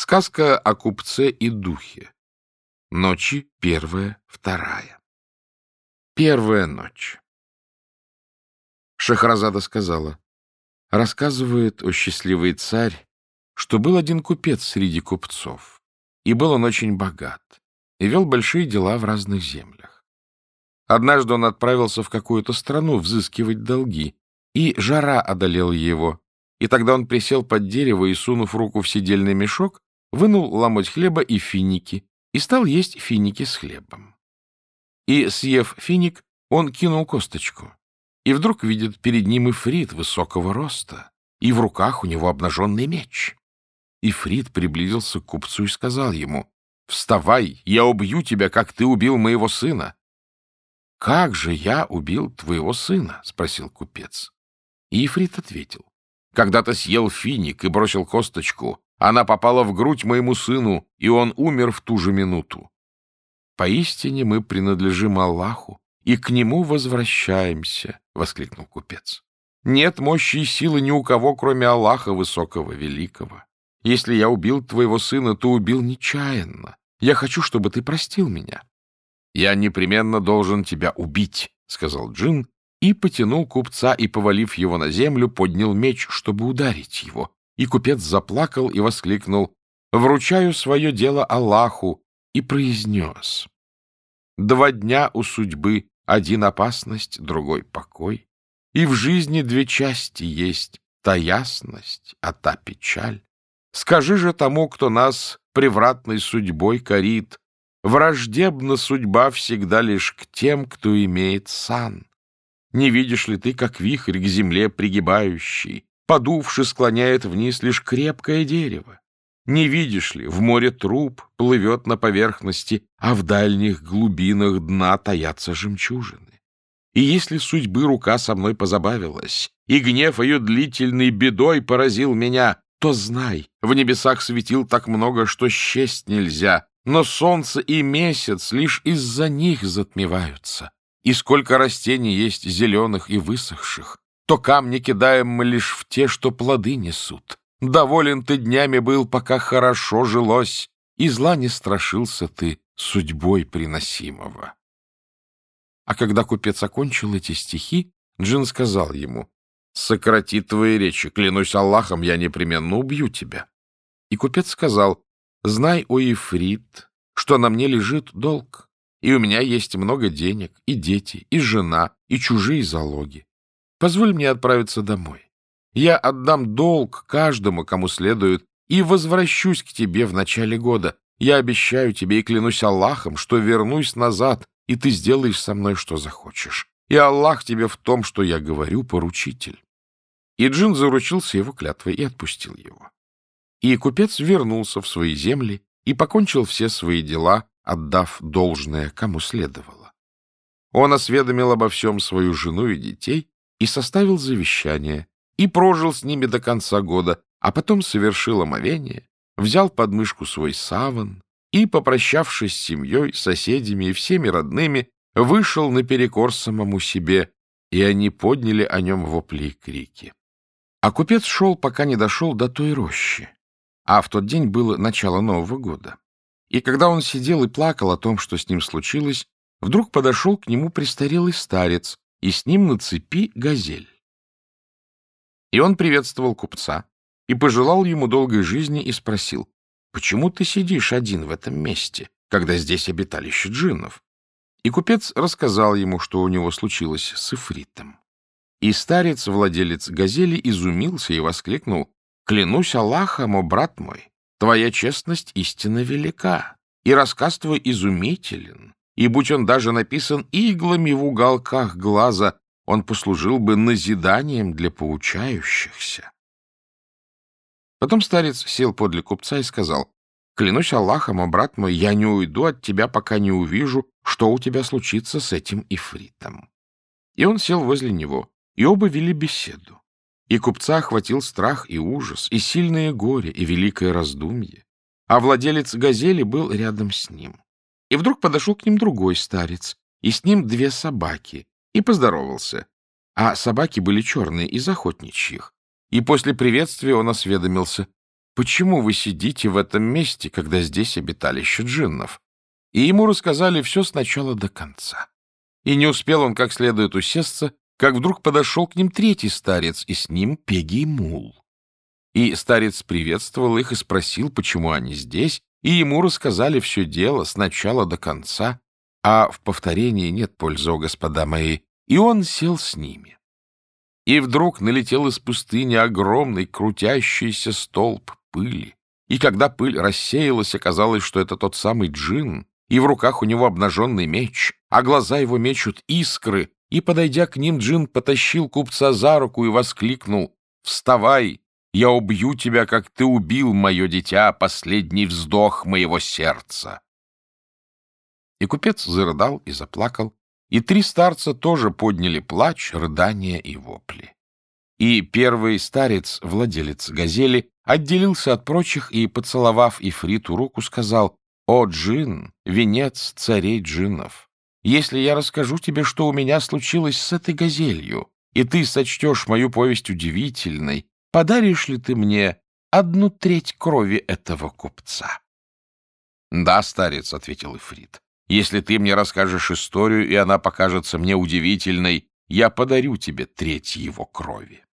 Сказка о купце и духе. Ночи первая, вторая. Первая ночь. Шахразада сказала: рассказывает, о счастливый царь, что был один купец среди купцов, и был он очень богат, и вел большие дела в разных землях. Однажды он отправился в какую-то страну взыскивать долги, и жара одолела его, и тогда он присел под дерево и, сунув руку в седельный мешок, вынул ломоть хлеба и финики, и стал есть финики с хлебом. И, съев финик, он кинул косточку, и вдруг видит перед ним ифрит высокого роста, и в руках у него обнаженный меч. Ифрит приблизился к купцу и сказал ему: «Вставай, я убью тебя, как ты убил моего сына». «Как же я убил твоего сына?» — спросил купец. И ифрит ответил: «Когда-то съел финик и бросил косточку, она попала в грудь моему сыну, и он умер в ту же минуту. Поистине мы принадлежим Аллаху, и к нему возвращаемся», — воскликнул купец. «Нет мощи и силы ни у кого, кроме Аллаха Высокого Великого. Если я убил твоего сына, то убил нечаянно. Я хочу, чтобы ты простил меня». «Я непременно должен тебя убить», — сказал джин, и потянул купца, и, повалив его на землю, поднял меч, чтобы ударить его. И купец заплакал и воскликнул: «Вручаю свое дело Аллаху», и произнес: «2 дня у судьбы, один опасность, другой покой, и в жизни 2 части есть, та ясность, а та печаль. Скажи же тому, кто нас превратной судьбой корит: враждебна судьба всегда лишь к тем, кто имеет сан. Не видишь ли ты, как вихрь к земле пригибающий, подувши, склоняет вниз лишь крепкое дерево? Не видишь ли, в море труп плывет на поверхности, а в дальних глубинах дна таятся жемчужины? И если судьбы рука со мной позабавилась, и гнев ее длительной бедой поразил меня, то знай, в небесах светил так много, что счесть нельзя, но солнце и месяц лишь из-за них затмеваются. И сколько растений есть зеленых и высохших, то камни кидаем мы лишь в те, что плоды несут. Доволен ты днями был, пока хорошо жилось, и зла не страшился ты судьбой приносимого». А когда купец окончил эти стихи, джин сказал ему: «Сократи твои речи, клянусь Аллахом, я непременно убью тебя». И купец сказал: «Знай, о ифрит, что на мне лежит долг, и у меня есть много денег, и дети, и жена, и чужие залоги. Позволь мне отправиться домой. Я отдам долг каждому, кому следует, и возвращусь к тебе в начале года. Я обещаю тебе и клянусь Аллахом, что вернусь назад, и ты сделаешь со мной, что захочешь. И Аллах тебе в том, что я говорю, поручитель». И джин заручился его клятвой и отпустил его. И купец вернулся в свои земли и покончил все свои дела, отдав должное, кому следовало. Он осведомил обо всем свою жену и детей и составил завещание, и прожил с ними до конца года, а потом совершил омовение, взял под мышку свой саван и, попрощавшись с семьей, соседями и всеми родными, вышел наперекор самому себе, и они подняли о нем вопли и крики. А купец шел, пока не дошел до той рощи, а в тот день было начало Нового года. И когда он сидел и плакал о том, что с ним случилось, вдруг подошел к нему престарелый старец, и с ним на цепи газель. И он приветствовал купца и пожелал ему долгой жизни и спросил: «Почему ты сидишь один в этом месте, когда здесь обиталище джиннов?» И купец рассказал ему, что у него случилось с ифритом. И старец, владелец газели, изумился и воскликнул: «Клянусь Аллахом, о брат мой, твоя честность истинно велика, и рассказ твой изумителен, и будь он даже написан иглами в уголках глаза, он послужил бы назиданием для поучающихся». Потом старец сел подле купца и сказал: «Клянусь Аллахом, о брат мой, я не уйду от тебя, пока не увижу, что у тебя случится с этим ифритом». И он сел возле него, и оба вели беседу. И купца охватил страх и ужас, и сильное горе, и великое раздумье. А владелец газели был рядом с ним. И вдруг подошел к ним другой старец, и с ним 2 собаки, и поздоровался. А собаки были черные, из охотничьих. И после приветствия он осведомился: почему вы сидите в этом месте, когда здесь обиталище джиннов?» И ему рассказали все с начала до конца. И не успел он как следует усесться, как вдруг подошел к ним третий старец, и с ним Пегий Мул. И старец приветствовал их и спросил, почему они здесь, и ему рассказали все дело с начала до конца, а в повторении нет пользы, о господа мои, и он сел с ними. И вдруг налетел из пустыни огромный крутящийся столб пыли, и когда пыль рассеялась, оказалось, что это тот самый джин, и в руках у него обнаженный меч, а глаза его мечут искры, и, подойдя к ним, джин потащил купца за руку и воскликнул: «Вставай! Я убью тебя, как ты убил, мое дитя, последний вздох моего сердца!» И купец зарыдал и заплакал, и три старца тоже подняли плач, рыдания и вопли. И первый старец, владелец газели, отделился от прочих и, поцеловав Ифриту руку, сказал: «О, джин, венец царей джиннов! Если я расскажу тебе, что у меня случилось с этой газелью, и ты сочтешь мою повесть удивительной, подаришь ли ты мне 1/3 крови этого купца?» «Да, старец», — ответил Ифрит, — «если ты мне расскажешь историю, и она покажется мне удивительной, я подарю тебе 1/3 его крови».